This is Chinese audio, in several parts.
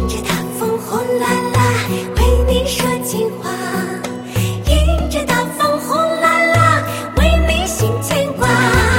迎着大风呼啦啦，为你说情话。迎着大风呼啦啦，为你心牵挂。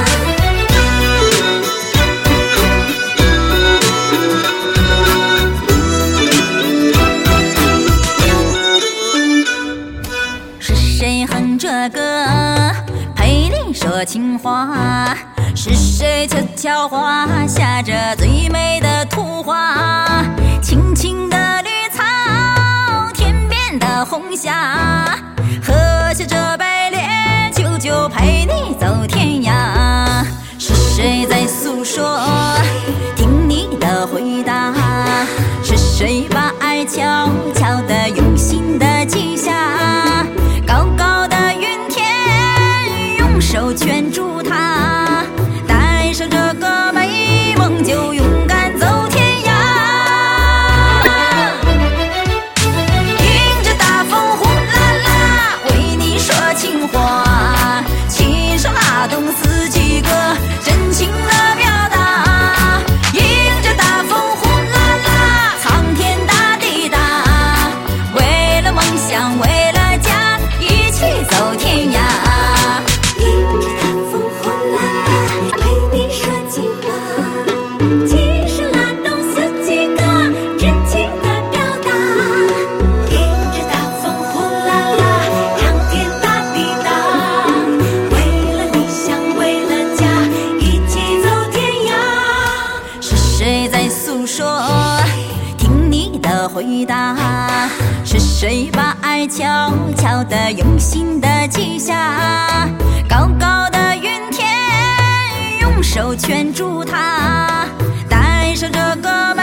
是谁哼着歌陪你说情话？是谁悄悄画下这最美的图画？青青的绿草，天边的红霞，喝下这杯烈酒，就陪你走天涯。是谁在诉说，听你的回答？是谁把爱悄悄地用心地记下？高高的云天，用手圈住它，带上这个美梦，就勇敢走天涯。迎着大风呼啦啦，为你说情话，琴声拉动四季歌，真情的表达。迎着大风呼啦啦，苍天大地大，为了梦想，为了家，一起走天涯。 迎着大风呼啦啦，为你说情话。琴声拉动四季歌，真情的表达。迎着大风呼啦啦，苍天大地大，为了理想，为了家，一起走天涯。 是谁在诉说，听你的回答？是谁把爱悄悄地用心地记下？高高的云天，用手圈住它，带上这个